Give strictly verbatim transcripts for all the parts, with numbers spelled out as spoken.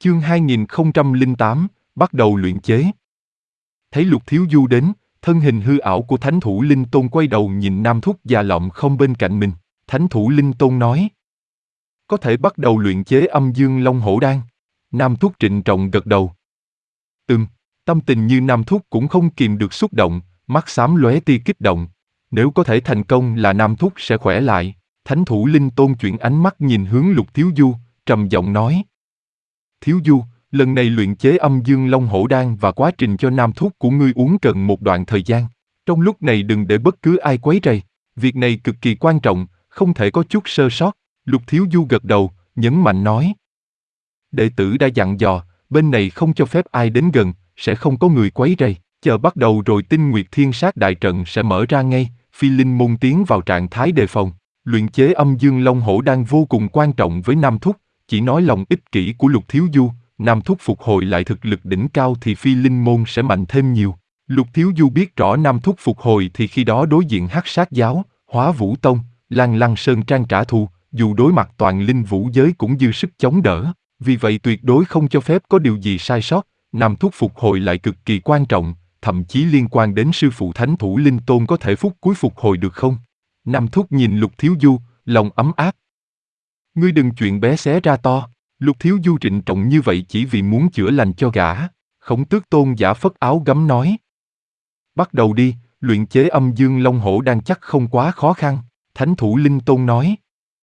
Chương hai nghìn không trăm lẻ tám, bắt đầu luyện chế. Thấy Lục Thiếu Du đến, thân hình hư ảo của Thánh Thủ Linh Tôn quay đầu nhìn Nam Thúc già lọm không bên cạnh mình. Thánh Thủ Linh Tôn nói: có thể bắt đầu luyện chế Âm Dương Long Hổ Đan. Nam Thúc trịnh trọng gật đầu. Ừm, tâm tình như Nam Thúc cũng không kìm được xúc động, mắt xám lóe tia kích động. Nếu có thể thành công là Nam Thúc sẽ khỏe lại. Thánh Thủ Linh Tôn chuyển ánh mắt nhìn hướng Lục Thiếu Du, trầm giọng nói: Thiếu Du, lần này luyện chế Âm Dương Long Hổ Đan và quá trình cho Nam Thúc của ngươi uống cần một đoạn thời gian. Trong lúc này đừng để bất cứ ai quấy rầy. Việc này cực kỳ quan trọng, không thể có chút sơ sót. Lục Thiếu Du gật đầu, nhấn mạnh nói: đệ tử đã dặn dò, bên này không cho phép ai đến gần, sẽ không có người quấy rầy. Chờ bắt đầu rồi Tinh Nguyệt Thiên Sát đại trận sẽ mở ra ngay. Phi Linh môn tiến vào trạng thái đề phòng. Luyện chế Âm Dương Long Hổ Đan vô cùng quan trọng với Nam Thúc. Chỉ nói lòng ích kỷ của Lục Thiếu Du, Nam Thúc phục hồi lại thực lực đỉnh cao thì Phi Linh môn sẽ mạnh thêm nhiều. Lục Thiếu Du biết rõ Nam Thúc phục hồi thì khi đó đối diện Hắc Sát giáo, Hóa Vũ Tông, Lan Lăng Sơn Trang trả thù, dù đối mặt toàn linh vũ giới cũng dư sức chống đỡ. Vì vậy tuyệt đối không cho phép có điều gì sai sót. Nam Thúc phục hồi lại cực kỳ quan trọng, thậm chí liên quan đến sư phụ Thánh Thủ Linh Tôn có thể phút cuối phục hồi được không? Nam Thúc nhìn Lục Thiếu Du, lòng ấm áp. Ngươi đừng chuyện bé xé ra to. Lục Thiếu Du trịnh trọng như vậy chỉ vì muốn chữa lành cho gã. Khổng Tước Tôn giả phất áo gấm nói: bắt đầu đi, luyện chế Âm Dương Long Hổ Đan chắc không quá khó khăn. Thánh Thủ Linh Tôn nói: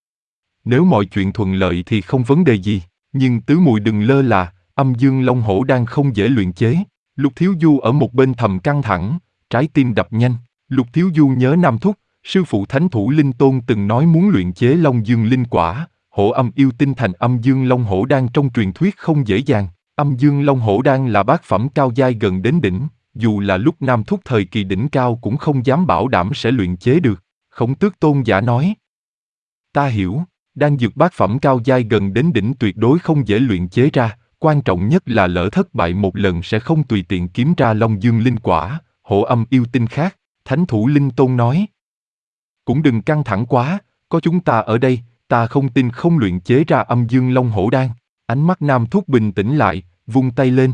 nếu mọi chuyện thuận lợi thì không vấn đề gì, nhưng tứ muội đừng lơ là, Âm Dương Long Hổ Đan không dễ luyện chế. Lục Thiếu Du ở một bên thầm căng thẳng, trái tim đập nhanh. Lục Thiếu Du nhớ Nam Thúc, sư phụ Thánh Thủ Linh Tôn từng nói muốn luyện chế Long Dương Linh Quả, Hổ Âm Yêu Tinh thành Âm Dương Long Hổ Đan trong truyền thuyết không dễ dàng. Âm Dương Long Hổ Đan là bát phẩm cao giai gần đến đỉnh, dù là lúc Nam Thúc thời kỳ đỉnh cao cũng không dám bảo đảm sẽ luyện chế được. Khổng Tước Tôn giả nói: ta hiểu, đan dược bát phẩm cao giai gần đến đỉnh tuyệt đối không dễ luyện chế ra, quan trọng nhất là lỡ thất bại một lần sẽ không tùy tiện kiếm ra Long Dương Linh Quả, Hổ Âm Yêu Tinh khác. Thánh Thủ Linh Tôn nói: cũng đừng căng thẳng quá, có chúng ta ở đây, ta không tin không luyện chế ra Âm Dương Long Hổ Đan. Ánh mắt Nam Thúc bình tĩnh lại, vung tay lên.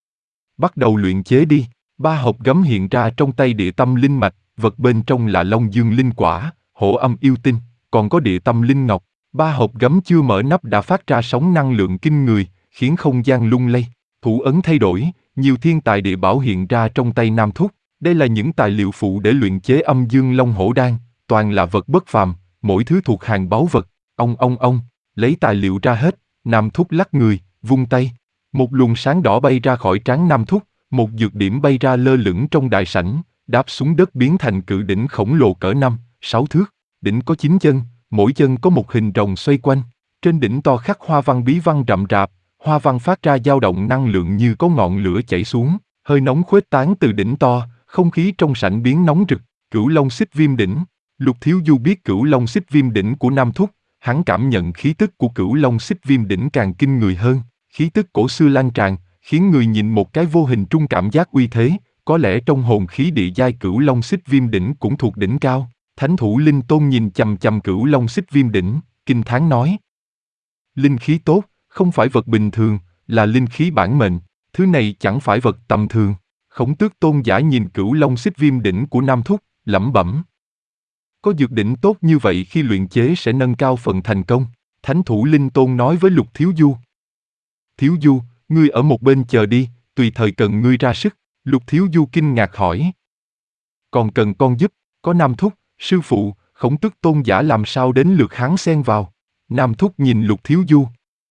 Bắt đầu luyện chế đi. Ba hộp gấm hiện ra trong tay Địa Tâm Linh Mạch, vật bên trong là Long Dương Linh Quả, Hổ Âm Yêu Tinh, còn có Địa Tâm Linh Ngọc. Ba hộp gấm chưa mở nắp đã phát ra sóng năng lượng kinh người, khiến không gian lung lay. Thủ ấn thay đổi, nhiều thiên tài địa bảo hiện ra trong tay Nam Thúc. Đây là những tài liệu phụ để luyện chế Âm Dương Long Hổ Đan, toàn là vật bất phàm, mỗi thứ thuộc hàng báu vật. Ông ông ông, lấy tài liệu ra hết. Nam Thúc lắc người, vung tay. Một luồng sáng đỏ bay ra khỏi trán Nam Thúc, một dược điểm bay ra lơ lửng trong đại sảnh, đáp xuống đất biến thành cự đỉnh khổng lồ cỡ năm, sáu thước. Đỉnh có chín chân, mỗi chân có một hình rồng xoay quanh. Trên đỉnh to khắc hoa văn bí văn rậm rạp, hoa văn phát ra dao động năng lượng như có ngọn lửa chảy xuống, hơi nóng khuếch tán từ đỉnh to, không khí trong sảnh biến nóng rực. Cửu Long Xích Viêm Đỉnh. Lục Thiếu Du biết Cửu Long Xích Viêm Đỉnh của Nam Thúc, hắn cảm nhận khí tức của Cửu Long Xích Viêm Đỉnh càng kinh người hơn, khí tức cổ xưa lan tràn, khiến người nhìn một cái vô hình trung cảm giác uy thế. Có lẽ trong hồn khí địa giai Cửu Long Xích Viêm Đỉnh cũng thuộc đỉnh cao. Thánh Thủ Linh Tôn nhìn chằm chằm Cửu Long Xích Viêm Đỉnh, kinh thán nói: linh khí tốt, không phải vật bình thường, là linh khí bản mệnh, thứ này chẳng phải vật tầm thường. Khổng Tước Tôn giả nhìn Cửu Long Xích Viêm Đỉnh của Nam Thúc, lẩm bẩm: có dược đỉnh tốt như vậy khi luyện chế sẽ nâng cao phần thành công. Thánh Thủ Linh Tôn nói với Lục Thiếu Du: Thiếu Du, ngươi ở một bên chờ đi, tùy thời cần ngươi ra sức. Lục Thiếu Du kinh ngạc hỏi: còn cần con giúp? Có Nam Thúc, sư phụ, Khổng Tước Tôn giả làm sao đến lượt hắn xen vào? Nam Thúc nhìn Lục Thiếu Du: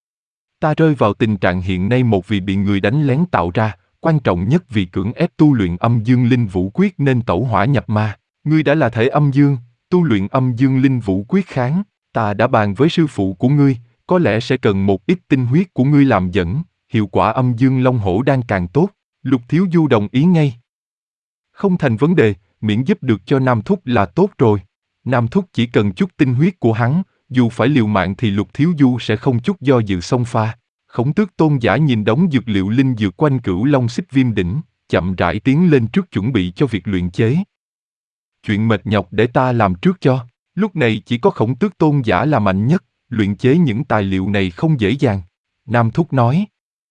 ta rơi vào tình trạng hiện nay một vì bị người đánh lén tạo ra, quan trọng nhất vì cưỡng ép tu luyện Âm Dương Linh Vũ Quyết nên tẩu hỏa nhập ma. Ngươi đã là thể âm dương, tu luyện Âm Dương Linh Vũ Quyết kháng, ta đã bàn với sư phụ của ngươi, có lẽ sẽ cần một ít tinh huyết của ngươi làm dẫn, hiệu quả Âm Dương Long Hổ Đan càng tốt. Lục Thiếu Du đồng ý ngay. Không thành vấn đề, miễn giúp được cho Nam Thúc là tốt rồi. Nam Thúc chỉ cần chút tinh huyết của hắn, dù phải liều mạng thì Lục Thiếu Du sẽ không chút do dự xông pha. Khổng Tước Tôn giả nhìn đống dược liệu linh dược quanh Cửu Long Xích Viêm Đỉnh, chậm rãi tiến lên trước chuẩn bị cho việc luyện chế. Chuyện mệt nhọc để ta làm trước cho. Lúc này chỉ có Khổng Tước Tôn giả là mạnh nhất, luyện chế những tài liệu này không dễ dàng. Nam Thúc nói: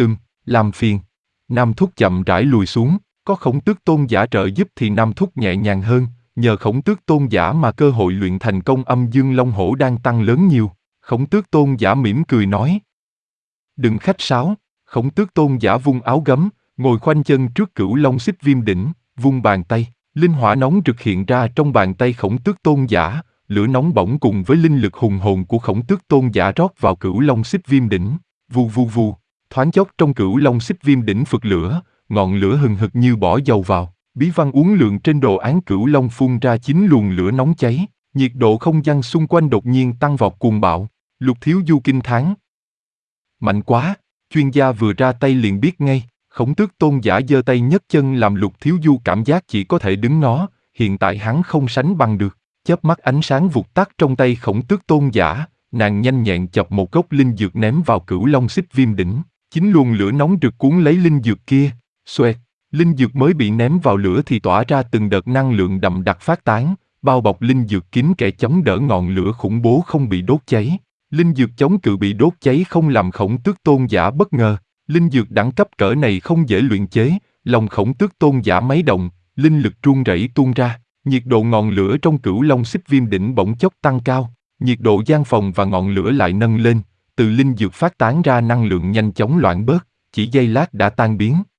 Ừm, làm phiền. Nam Thúc chậm rãi lùi xuống, có Khổng Tước Tôn giả trợ giúp thì Nam Thúc nhẹ nhàng hơn, nhờ Khổng Tước Tôn giả mà cơ hội luyện thành công âm dương long hổ đang tăng lớn nhiều. Khổng Tước Tôn giả mỉm cười nói. Đừng khách sáo. Khổng Tước Tôn giả vung áo gấm, ngồi khoanh chân trước Cửu Long Xích Viêm đỉnh, vung bàn tay, linh hỏa nóng rực hiện ra trong bàn tay Khổng Tước Tôn giả, lửa nóng bỏng cùng với linh lực hùng hồn của Khổng Tước Tôn giả rót vào Cửu Long Xích Viêm đỉnh, vù vù vù, thoáng chốc trong Cửu Long Xích Viêm đỉnh phực lửa, ngọn lửa hừng hực như bỏ dầu vào, bí văn uốn lượn trên đồ án Cửu Long phun ra chín luồng lửa nóng cháy, nhiệt độ không gian xung quanh đột nhiên tăng vọt cuồng bạo. Lục Thiếu Du kinh thán. Mạnh quá, chuyên gia vừa ra tay liền biết ngay. Khổng Tước Tôn giả giơ tay nhấc chân làm Lục Thiếu Du cảm giác chỉ có thể đứng nó, hiện tại hắn không sánh bằng được. Chớp mắt ánh sáng vụt tắt trong tay Khổng Tước Tôn giả, nàng nhanh nhẹn chọc một gốc linh dược ném vào Cửu Long Xích Viêm đỉnh, chín luồng lửa nóng rực cuốn lấy linh dược kia, xoẹt, linh dược mới bị ném vào lửa thì tỏa ra từng đợt năng lượng đậm đặc phát tán, bao bọc linh dược kín kẽ chống đỡ ngọn lửa khủng bố không bị đốt cháy. Linh dược chống cự bị đốt cháy không làm Khổng Tước Tôn giả bất ngờ. Linh dược đẳng cấp cỡ này không dễ luyện chế, lòng Khổng Tước Tôn giả máy động, linh lực run rẩy tuôn ra, nhiệt độ ngọn lửa trong Cửu Long Xích Viêm đỉnh bỗng chốc tăng cao, nhiệt độ gian phòng và ngọn lửa lại nâng lên, từ linh dược phát tán ra năng lượng nhanh chóng loãng bớt, chỉ giây lát đã tan biến.